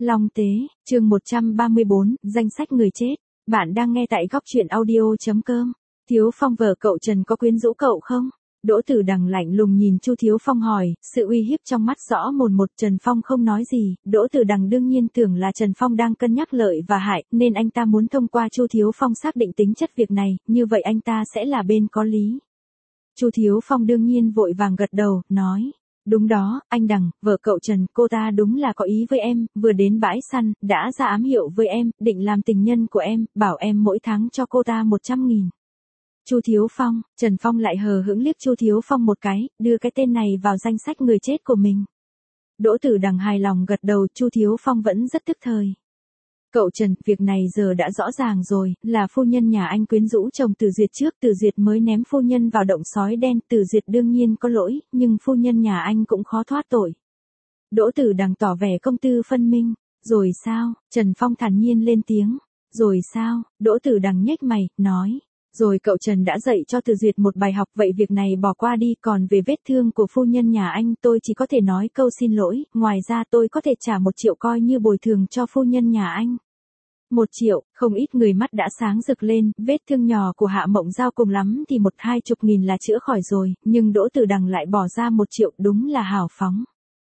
Long Tế, chương 134, danh sách người chết. Bạn đang nghe tại góc truyện audio.com. Thiếu Phong vợ cậu Trần có quyến rũ cậu không? Đỗ Tử Đằng lạnh lùng nhìn Chu Thiếu Phong hỏi, sự uy hiếp trong mắt rõ mồn một. Trần Phong không nói gì, Đỗ Tử Đằng đương nhiên tưởng là Trần Phong đang cân nhắc lợi và hại, nên anh ta muốn thông qua Chu Thiếu Phong xác định tính chất việc này, như vậy anh ta sẽ là bên có lý. Chu Thiếu Phong đương nhiên vội vàng gật đầu, nói. Đúng đó, anh Đằng, vợ cậu Trần, cô ta đúng là có ý với em, vừa đến bãi săn, đã ra ám hiệu với em, định làm tình nhân của em, bảo em mỗi tháng cho cô ta 100.000. Chu Thiếu Phong, Trần Phong lại hờ hững liếc Chu Thiếu Phong một cái, đưa cái tên này vào danh sách người chết của mình. Đỗ Tử Đằng hài lòng gật đầu, Chu Thiếu Phong vẫn rất tức thời. Cậu Trần, việc này giờ đã rõ ràng rồi, là phu nhân nhà anh quyến rũ chồng Từ Duyệt trước, Từ Duyệt mới ném phu nhân vào động sói đen, Từ Duyệt đương nhiên có lỗi, nhưng phu nhân nhà anh cũng khó thoát tội. Đỗ Tử Đằng tỏ vẻ công tư phân minh. Rồi sao? Trần Phong thản nhiên lên tiếng. Rồi sao? Đỗ Tử Đằng nhếch mày, nói. Rồi cậu Trần đã dạy cho Từ Duyệt một bài học, vậy việc này bỏ qua đi, còn về vết thương của phu nhân nhà anh tôi chỉ có thể nói câu xin lỗi, ngoài ra tôi có thể trả 1 triệu coi như bồi thường cho phu nhân nhà anh. 1 triệu, không ít người mắt đã sáng rực lên, vết thương nhỏ của Hạ Mộng Giao cùng lắm thì 1-20 nghìn là chữa khỏi rồi, nhưng Đỗ Tử Đằng lại bỏ ra 1 triệu, đúng là hào phóng.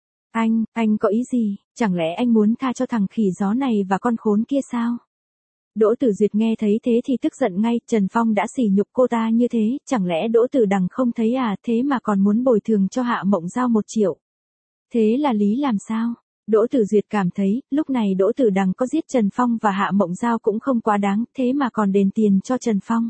Anh có ý gì, chẳng lẽ anh muốn tha cho thằng khỉ gió này và con khốn kia sao? Đỗ Tử Duyệt nghe thấy thế thì tức giận ngay, Trần Phong đã sỉ nhục cô ta như thế, chẳng lẽ Đỗ Tử Đằng không thấy à, thế mà còn muốn bồi thường cho Hạ Mộng Giao 1 triệu. Thế là lý làm sao? Đỗ Tử Duyệt cảm thấy, lúc này Đỗ Tử Đằng có giết Trần Phong và Hạ Mộng Giao cũng không quá đáng, thế mà còn đền tiền cho Trần Phong.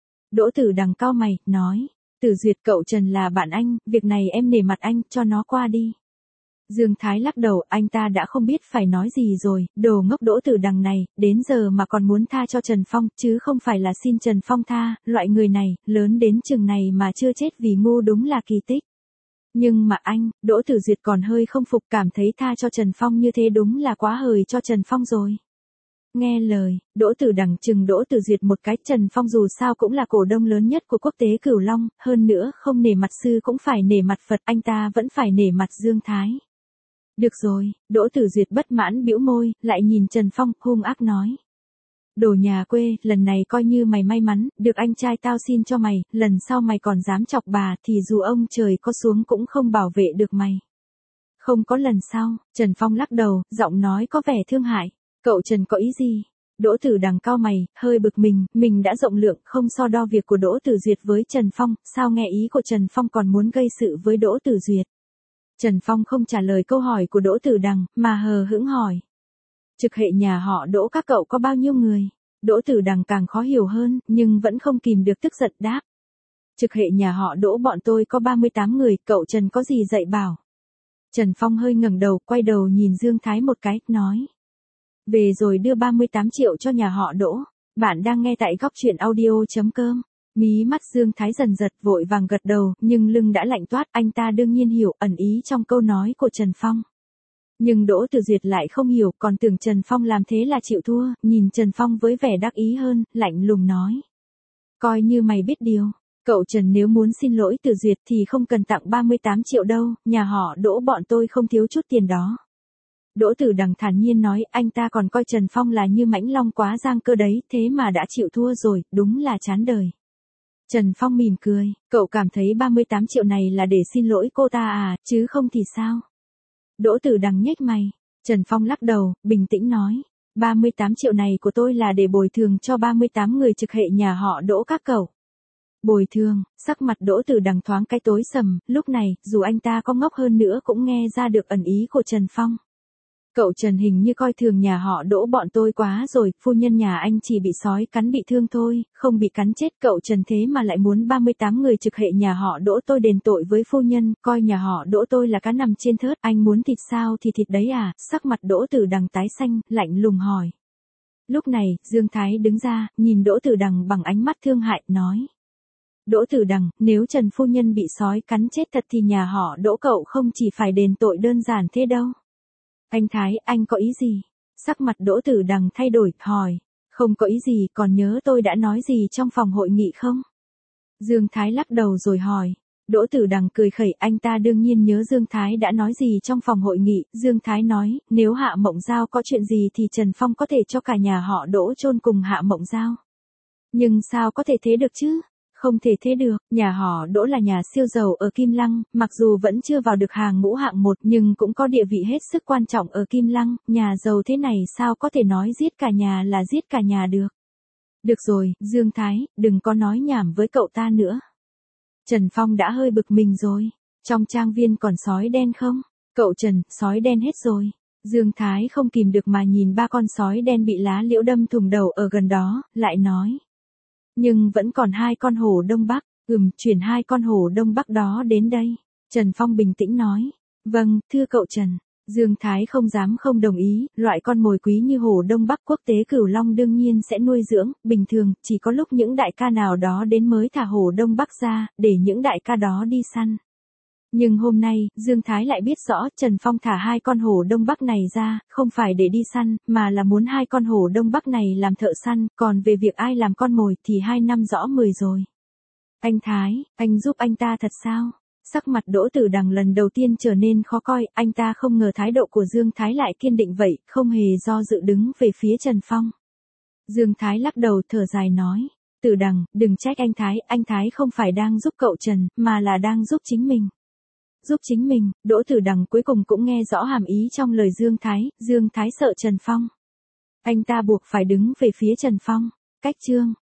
Đỗ Tử Đằng cau mày, nói, Tử Duyệt cậu Trần là bạn anh, việc này em nể mặt anh, cho nó qua đi. Dương Thái lắc đầu, anh ta đã không biết phải nói gì rồi, đồ ngốc Đỗ Tử Đằng này, đến giờ mà còn muốn tha cho Trần Phong, chứ không phải là xin Trần Phong tha, loại người này, lớn đến chừng này mà chưa chết vì ngu đúng là kỳ tích. Nhưng mà anh, Đỗ Tử Duyệt còn hơi không phục, cảm thấy tha cho Trần Phong như thế đúng là quá hời cho Trần Phong rồi. Nghe lời, Đỗ Tử Đằng chừng Đỗ Tử Duyệt một cái, Trần Phong dù sao cũng là cổ đông lớn nhất của quốc tế Cửu Long, hơn nữa không nể mặt sư cũng phải nể mặt Phật, anh ta vẫn phải nể mặt Dương Thái. Được rồi, Đỗ Tử Duyệt bất mãn bĩu môi, lại nhìn Trần Phong, hung ác nói. Đồ nhà quê, lần này coi như mày may mắn, được anh trai tao xin cho mày, lần sau mày còn dám chọc bà thì dù ông trời có xuống cũng không bảo vệ được mày. Không có lần sau, Trần Phong lắc đầu, giọng nói có vẻ thương hại. Cậu Trần có ý gì? Đỗ Tử Đằng cau mày, hơi bực mình đã rộng lượng, không so đo việc của Đỗ Tử Duyệt với Trần Phong, sao nghe ý của Trần Phong còn muốn gây sự với Đỗ Tử Duyệt? Trần Phong không trả lời câu hỏi của Đỗ Tử Đằng, mà hờ hững hỏi. Trực hệ nhà họ Đỗ các cậu có bao nhiêu người? Đỗ Tử Đằng càng khó hiểu hơn, nhưng vẫn không kìm được tức giận đáp. Trực hệ nhà họ Đỗ bọn tôi có 38 người, cậu Trần có gì dạy bảo? Trần Phong hơi ngẩng đầu, quay đầu nhìn Dương Thái một cái, nói. Về rồi đưa 38 triệu cho nhà họ Đỗ. Bạn đang nghe tại góc truyện audio.com. Mí mắt Dương Thái dần giật, vội vàng gật đầu, nhưng lưng đã lạnh toát, anh ta đương nhiên hiểu ẩn ý trong câu nói của Trần Phong. Nhưng Đỗ Tử Duyệt lại không hiểu, còn tưởng Trần Phong làm thế là chịu thua, nhìn Trần Phong với vẻ đắc ý hơn, lạnh lùng nói. Coi như mày biết điều, cậu Trần nếu muốn xin lỗi Tử Duyệt thì không cần tặng 38 triệu đâu, nhà họ Đỗ bọn tôi không thiếu chút tiền đó. Đỗ Tử Đằng thản nhiên nói, anh ta còn coi Trần Phong là như mãnh long quá giang cơ đấy, thế mà đã chịu thua rồi, đúng là chán đời. Trần Phong mỉm cười, cậu cảm thấy 38 triệu này là để xin lỗi cô ta à, chứ không thì sao? Đỗ Tử Đằng nhếch mày, Trần Phong lắc đầu, bình tĩnh nói, 38 triệu này của tôi là để bồi thường cho 38 người trực hệ nhà họ Đỗ các cậu. Bồi thường, sắc mặt Đỗ Tử Đằng thoáng cái tối sầm, lúc này, dù anh ta có ngốc hơn nữa cũng nghe ra được ẩn ý của Trần Phong. Cậu Trần hình như coi thường nhà họ Đỗ bọn tôi quá rồi, phu nhân nhà anh chỉ bị sói cắn bị thương thôi, không bị cắn chết, cậu Trần thế mà lại muốn 38 người trực hệ nhà họ Đỗ tôi đền tội với phu nhân, coi nhà họ Đỗ tôi là cá nằm trên thớt, anh muốn thịt sao thì thịt đấy à, sắc mặt Đỗ Tử Đằng tái xanh, lạnh lùng hỏi. Lúc này, Dương Thái đứng ra, nhìn Đỗ Tử Đằng bằng ánh mắt thương hại, nói. Đỗ Tử Đằng, nếu Trần phu nhân bị sói cắn chết thật thì nhà họ Đỗ cậu không chỉ phải đền tội đơn giản thế đâu. Anh Thái, anh có ý gì? Sắc mặt Đỗ Tử Đằng thay đổi, hỏi. Không có ý gì, còn nhớ tôi đã nói gì trong phòng hội nghị không? Dương Thái lắc đầu rồi hỏi. Đỗ Tử Đằng cười khẩy, anh ta đương nhiên nhớ Dương Thái đã nói gì trong phòng hội nghị. Dương Thái nói, nếu Hạ Mộng Giao có chuyện gì thì Trần Phong có thể cho cả nhà họ Đỗ chôn cùng Hạ Mộng Giao. Nhưng sao có thể thế được chứ? Không thể thế được, nhà họ Đỗ là nhà siêu giàu ở Kim Lăng, mặc dù vẫn chưa vào được hàng ngũ hạng 1 nhưng cũng có địa vị hết sức quan trọng ở Kim Lăng, nhà giàu thế này sao có thể nói giết cả nhà là giết cả nhà được. Được rồi, Dương Thái, đừng có nói nhảm với cậu ta nữa. Trần Phong đã hơi bực mình rồi. Trong trang viên còn sói đen không? Cậu Trần, sói đen hết rồi. Dương Thái không kìm được mà nhìn 3 con sói đen bị lá liễu đâm thủng đầu ở gần đó, lại nói. Nhưng vẫn còn 2 con hổ Đông Bắc, chuyển 2 con hổ Đông Bắc đó đến đây. Trần Phong bình tĩnh nói. Vâng, thưa cậu Trần. Dương Thái không dám không đồng ý, loại con mồi quý như hổ Đông Bắc quốc tế Cửu Long đương nhiên sẽ nuôi dưỡng, bình thường, chỉ có lúc những đại ca nào đó đến mới thả hổ Đông Bắc ra, để những đại ca đó đi săn. Nhưng hôm nay, Dương Thái lại biết rõ Trần Phong thả 2 con hổ Đông Bắc này ra, không phải để đi săn, mà là muốn 2 con hổ Đông Bắc này làm thợ săn, còn về việc ai làm con mồi thì 2 năm rõ 10 rồi. Anh Thái, anh giúp anh ta thật sao? Sắc mặt Đỗ Tử Đằng lần đầu tiên trở nên khó coi, anh ta không ngờ thái độ của Dương Thái lại kiên định vậy, không hề do dự đứng về phía Trần Phong. Dương Thái lắc đầu thở dài nói, Tử Đằng, đừng trách anh Thái không phải đang giúp cậu Trần, mà là đang giúp chính mình. Giúp chính mình, Đỗ Tử Đằng cuối cùng cũng nghe rõ hàm ý trong lời Dương Thái sợ Trần Phong. Anh ta buộc phải đứng về phía Trần Phong. Cách chương